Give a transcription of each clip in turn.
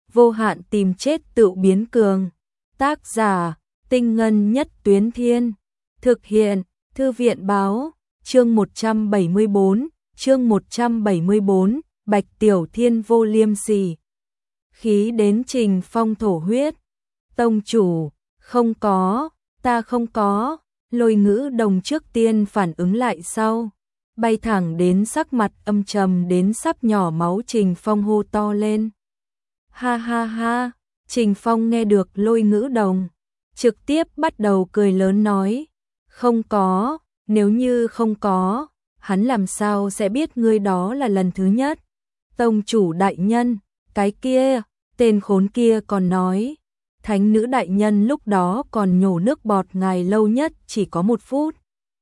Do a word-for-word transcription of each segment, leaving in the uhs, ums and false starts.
vô hạn tìm chết tự biến cường. Tác giả, Tinh Ngân Nhất Tuyến Thiên. Thực hiện, Thư viện Báo. Chương một trăm bảy mươi bốn, chương một trăm bảy mươi bốn, Bạch Tiểu Thiên vô liêm sỉ. Khí đến Trình Phong thổ huyết. Tông chủ, không có, ta không có. Lôi Ngữ Đồng trước tiên phản ứng lại sau, bay thẳng đến sắc mặt âm trầm đến sắp nhỏ máu Trình Phong hô to lên. Ha ha ha, Trình Phong nghe được Lôi Ngữ Đồng, trực tiếp bắt đầu cười lớn nói, không có, nếu như không có, hắn làm sao sẽ biết ngươi đó là lần thứ nhất. Tông chủ đại nhân, cái kia, tên khốn kia còn nói, thánh nữ đại nhân lúc đó còn nhổ nước bọt ngài lâu nhất chỉ có một phút.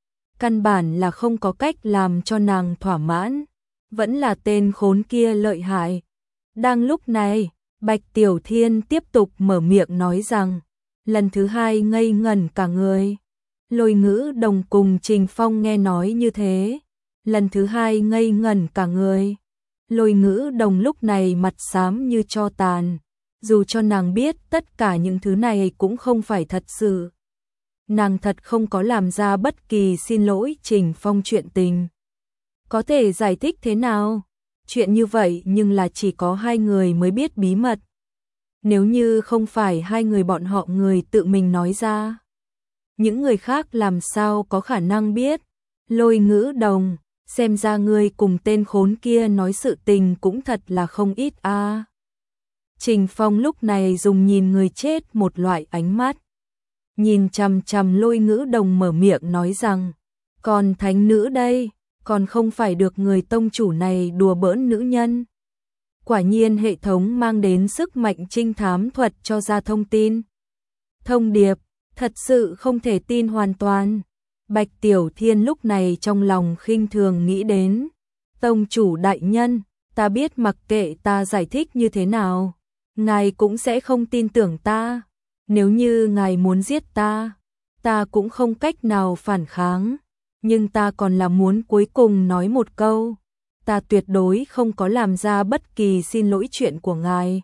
Căn bản là không có cách làm cho nàng thỏa mãn, vẫn là tên khốn kia lợi hại. Đang lúc này, Bạch Tiểu Thiên tiếp tục mở miệng nói rằng, lần thứ hai ngây ngẩn cả người. Lôi Ngữ Đồng cùng Trình Phong nghe nói như thế, lần thứ hai ngây ngẩn cả người. Lôi Ngữ Đồng lúc này mặt xám như tro tàn, dù cho nàng biết tất cả những thứ này cũng không phải thật sự. Nàng thật không có làm ra bất kỳ xin lỗi Trình Phong chuyện tình. Có thể giải thích thế nào? Chuyện như vậy nhưng là chỉ có hai người mới biết bí mật. Nếu như không phải hai người bọn họ người tự mình nói ra, những người khác làm sao có khả năng biết? Lôi Ngữ Đồng, xem ra ngươi cùng tên khốn kia nói sự tình cũng thật là không ít a. À. Trình Phong lúc này dùng nhìn người chết một loại ánh mắt. Nhìn chằm chằm Lôi Ngữ Đồng mở miệng nói rằng, còn thánh nữ đây, còn không phải được người tông chủ này đùa bỡn nữ nhân. Quả nhiên hệ thống mang đến sức mạnh trinh thám thuật cho ra thông tin. Thông điệp, thật sự không thể tin hoàn toàn. Bạch Tiểu Thiên lúc này trong lòng khinh thường nghĩ đến, tông chủ đại nhân, ta biết mặc kệ ta giải thích như thế nào, ngài cũng sẽ không tin tưởng ta. Nếu như ngài muốn giết ta, ta cũng không cách nào phản kháng, nhưng ta còn là muốn cuối cùng nói một câu, ta tuyệt đối không có làm ra bất kỳ xin lỗi chuyện của ngài.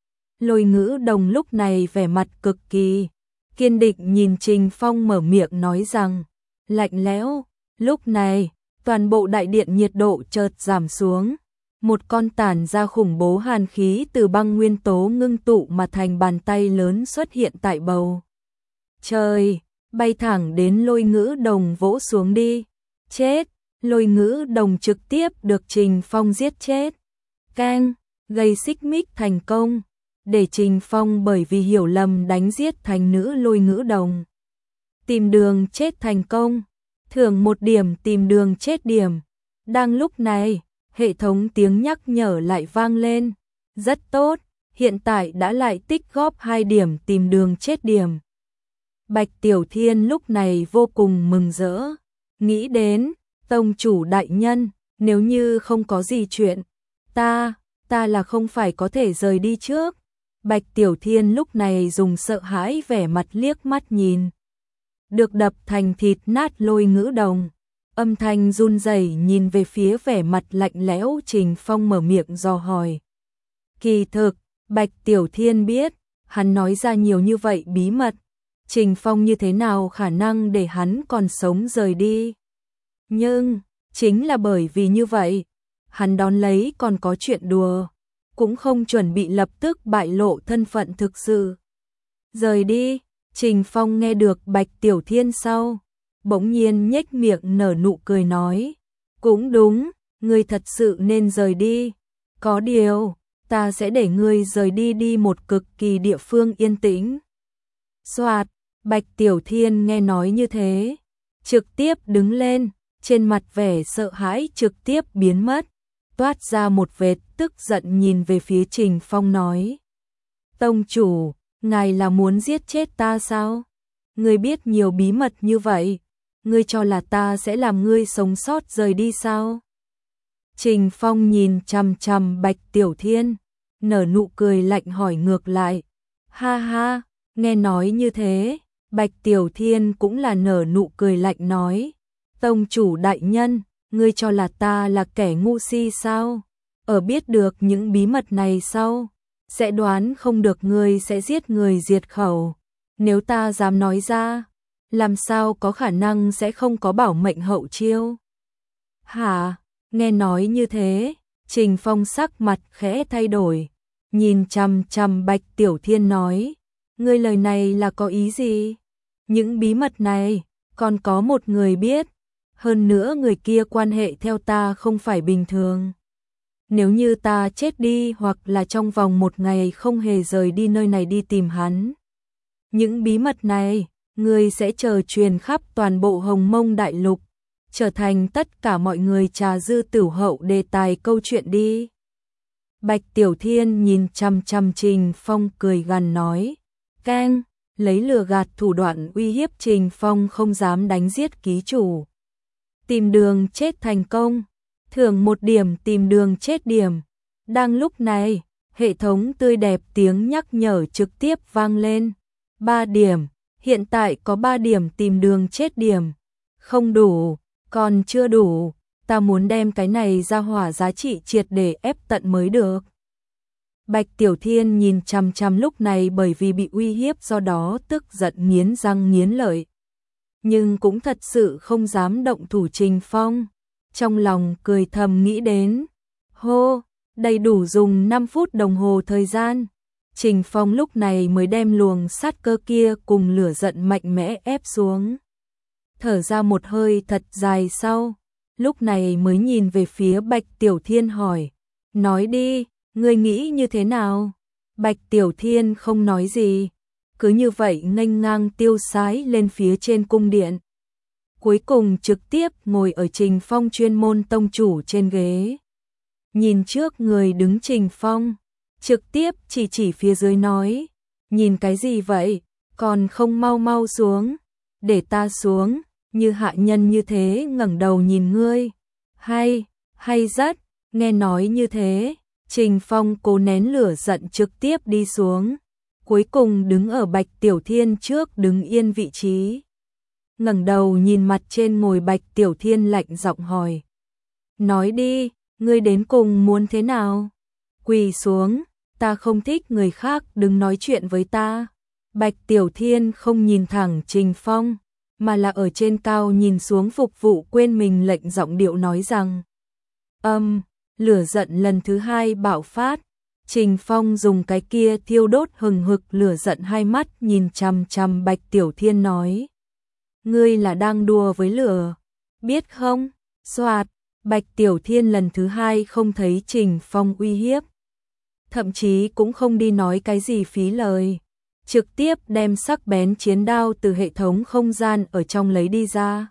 Lôi Ngữ Đồng lúc này vẻ mặt cực kỳ kiên định nhìn Trình Phong mở miệng nói rằng, lạnh lẽo. Lúc này, toàn bộ đại điện nhiệt độ chợt giảm xuống. Một con tản ra khủng bố hàn khí từ băng nguyên tố ngưng tụ mà thành bàn tay lớn xuất hiện tại bầu trời, bay thẳng đến Lôi Ngữ Đồng vỗ xuống đi. Chết! Lôi Ngữ Đồng trực tiếp được Trình Phong giết chết. Keng! Gây xích mích thành công, để Trình Phong bởi vì hiểu lầm đánh giết thành nữ Lôi Ngữ Đồng. Tìm đường chết thành công, thưởng một điểm tìm đường chết điểm. Đang lúc này, hệ thống tiếng nhắc nhở lại vang lên. Rất tốt, hiện tại đã lại tích góp hai điểm tìm đường chết điểm. Bạch Tiểu Thiên lúc này vô cùng mừng rỡ, nghĩ đến, tông chủ đại nhân, nếu như không có gì chuyện, ta, ta là không phải có thể rời đi trước. Bạch Tiểu Thiên lúc này dùng sợ hãi vẻ mặt liếc mắt nhìn được đập thành thịt nát Lôi Ngữ Đồng. Âm thanh run rẩy nhìn về phía vẻ mặt lạnh lẽo Trình Phong mở miệng dò hỏi. Kỳ thực, Bạch Tiểu Thiên biết, hắn nói ra nhiều như vậy bí mật, Trình Phong như thế nào khả năng để hắn còn sống rời đi. Nhưng, chính là bởi vì như vậy, hắn đón lấy còn có chuyện đùa, cũng không chuẩn bị lập tức bại lộ thân phận thực sự. Rời đi, Trình Phong nghe được Bạch Tiểu Thiên sau, bỗng nhiên nhếch miệng nở nụ cười nói, cũng đúng, ngươi thật sự nên rời đi. Có điều, ta sẽ để ngươi rời đi đi một cực kỳ địa phương yên tĩnh. Soạt, Bạch Tiểu Thiên nghe nói như thế, trực tiếp đứng lên, trên mặt vẻ sợ hãi trực tiếp biến mất, toát ra một vệt tức giận nhìn về phía Trình Phong nói, tông chủ, ngài là muốn giết chết ta sao? Ngươi biết nhiều bí mật như vậy, ngươi cho là ta sẽ làm ngươi sống sót rời đi sao? Trình Phong nhìn chằm chằm Bạch Tiểu Thiên, nở nụ cười lạnh hỏi ngược lại. Ha ha, nghe nói như thế, Bạch Tiểu Thiên cũng là nở nụ cười lạnh nói, tông chủ đại nhân, ngươi cho là ta là kẻ ngu si sao? Ở biết được những bí mật này sau, sẽ đoán không được ngươi sẽ giết người diệt khẩu. Nếu ta dám nói ra, làm sao có khả năng sẽ không có bảo mệnh hậu chiêu. Hả, nghe nói như thế, Trình Phong sắc mặt khẽ thay đổi, nhìn chằm chằm Bạch Tiểu Thiên nói, ngươi lời này là có ý gì? Những bí mật này, còn có một người biết, hơn nữa người kia quan hệ theo ta không phải bình thường. Nếu như ta chết đi hoặc là trong vòng một ngày không hề rời đi nơi này đi tìm hắn, những bí mật này, ngươi sẽ chờ truyền khắp toàn bộ Hồng Mông Đại Lục, trở thành tất cả mọi người trà dư tửu hậu đề tài câu chuyện đi. Bạch Tiểu Thiên nhìn chằm chằm Trình Phong cười gằn nói, keng, lấy lừa gạt thủ đoạn uy hiếp Trình Phong không dám đánh giết ký chủ. Tìm đường chết thành công, thưởng một điểm tìm đường chết điểm. Đang lúc này, hệ thống tươi đẹp tiếng nhắc nhở trực tiếp vang lên. ba điểm, hiện tại có ba điểm tìm đường chết điểm. Không đủ, còn chưa đủ, ta muốn đem cái này ra hỏa giá trị triệt để ép tận mới được. Bạch Tiểu Thiên nhìn chằm chằm lúc này bởi vì bị uy hiếp do đó tức giận nghiến răng nghiến lợi. Nhưng cũng thật sự không dám động thủ Trình Phong. Trong lòng cười thầm nghĩ đến, hô, đầy đủ dùng năm phút đồng hồ thời gian. Trình Phong lúc này mới đem luồng sát cơ kia cùng lửa giận mạnh mẽ ép xuống. Thở ra một hơi thật dài sau, lúc này mới nhìn về phía Bạch Tiểu Thiên hỏi, nói đi, ngươi nghĩ như thế nào? Bạch Tiểu Thiên không nói gì, cứ như vậy nghênh ngang tiêu sái lên phía trên cung điện. Cuối cùng trực tiếp ngồi ở Trình Phong chuyên môn tông chủ trên ghế. Nhìn trước người đứng Trình Phong, trực tiếp chỉ chỉ phía dưới nói, nhìn cái gì vậy, còn không mau mau xuống, để ta xuống, như hạ nhân như thế ngẩng đầu nhìn ngươi. Hay, hay rất, nghe nói như thế, Trình Phong cố nén lửa giận trực tiếp đi xuống, cuối cùng đứng ở Bạch Tiểu Thiên trước đứng yên vị trí. Ngẩng đầu nhìn mặt trên ngồi Bạch Tiểu Thiên lạnh giọng hỏi, nói đi, ngươi đến cùng muốn thế nào? Quỳ xuống, ta không thích người khác đừng nói chuyện với ta. Bạch Tiểu Thiên không nhìn thẳng Trình Phong, mà là ở trên cao nhìn xuống phục vụ quên mình lệnh giọng điệu nói rằng, âm, um, lửa giận lần thứ hai bạo phát. Trình Phong dùng cái kia thiêu đốt hừng hực lửa giận hai mắt nhìn chằm chằm Bạch Tiểu Thiên nói, ngươi là đang đùa với lửa, biết không? Soạt, Bạch Tiểu Thiên lần thứ hai không thấy Trình Phong uy hiếp, thậm chí cũng không đi nói cái gì phí lời, trực tiếp đem sắc bén chiến đao từ hệ thống không gian ở trong lấy đi ra.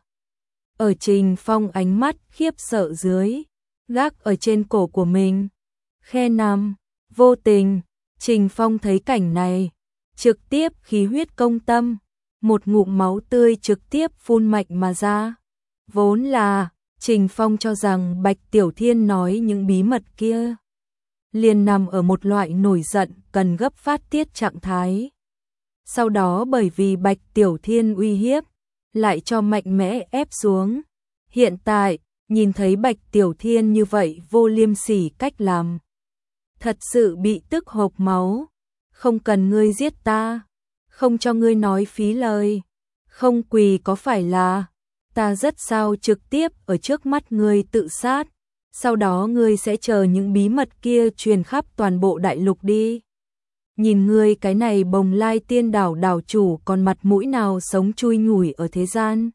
Ở Trình Phong ánh mắt khiếp sợ dưới, gác ở trên cổ của mình, khe nằm, vô tình, Trình Phong thấy cảnh này, trực tiếp khí huyết công tâm, một ngụm máu tươi trực tiếp phun mạnh mà ra. Vốn là, Trình Phong cho rằng Bạch Tiểu Thiên nói những bí mật kia liền nằm ở một loại nổi giận cần gấp phát tiết trạng thái. Sau đó bởi vì Bạch Tiểu Thiên uy hiếp, lại cho mạnh mẽ ép xuống. Hiện tại, nhìn thấy Bạch Tiểu Thiên như vậy vô liêm sỉ cách làm, thật sự bị tức hộc máu. Không cần ngươi giết ta, không cho ngươi nói phí lời, không quỳ có phải là, ta rất sao trực tiếp ở trước mắt ngươi tự sát, sau đó ngươi sẽ chờ những bí mật kia truyền khắp toàn bộ đại lục đi. Nhìn ngươi cái này bồng lai tiên đảo đảo chủ còn mặt mũi nào sống chui nhủi ở thế gian.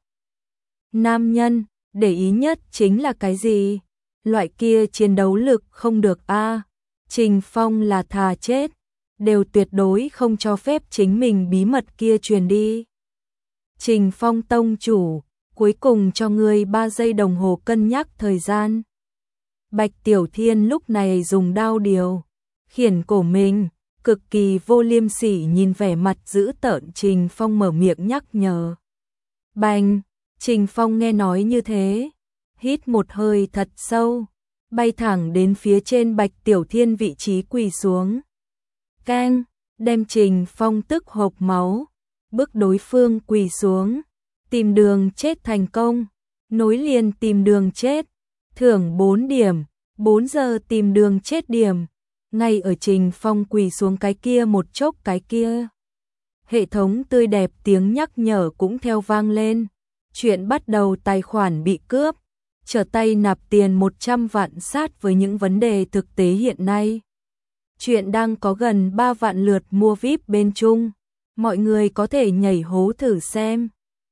Nam nhân, để ý nhất chính là cái gì? Loại kia chiến đấu lực không được a. À. Trình Phong là thà chết, đều tuyệt đối không cho phép chính mình bí mật kia truyền đi. Trình Phong tông chủ, cuối cùng cho ngươi ba giây đồng hồ cân nhắc thời gian. Bạch Tiểu Thiên lúc này dùng đao điều khiển cổ mình, cực kỳ vô liêm sỉ nhìn vẻ mặt dữ tợn Trình Phong mở miệng nhắc nhở. Bành, Trình Phong nghe nói như thế, hít một hơi thật sâu, bay thẳng đến phía trên Bạch Tiểu Thiên vị trí quỳ xuống. Keng, đem Trình Phong tức hộc máu, bức đối phương quỳ xuống, tìm đường chết thành công, nối liền tìm đường chết, thưởng bốn điểm, bốn giờ tìm đường chết điểm. Ngay ở Trình Phong quỳ xuống cái kia một chốc cái kia. Hệ thống tươi đẹp tiếng nhắc nhở cũng theo vang lên. Chuyện bắt đầu tài khoản bị cướp. Trở tay nạp tiền một trăm vạn sát với những vấn đề thực tế hiện nay. Chuyện đang có gần ba vạn lượt mua víp bên Trung. Mọi người có thể nhảy hố thử xem.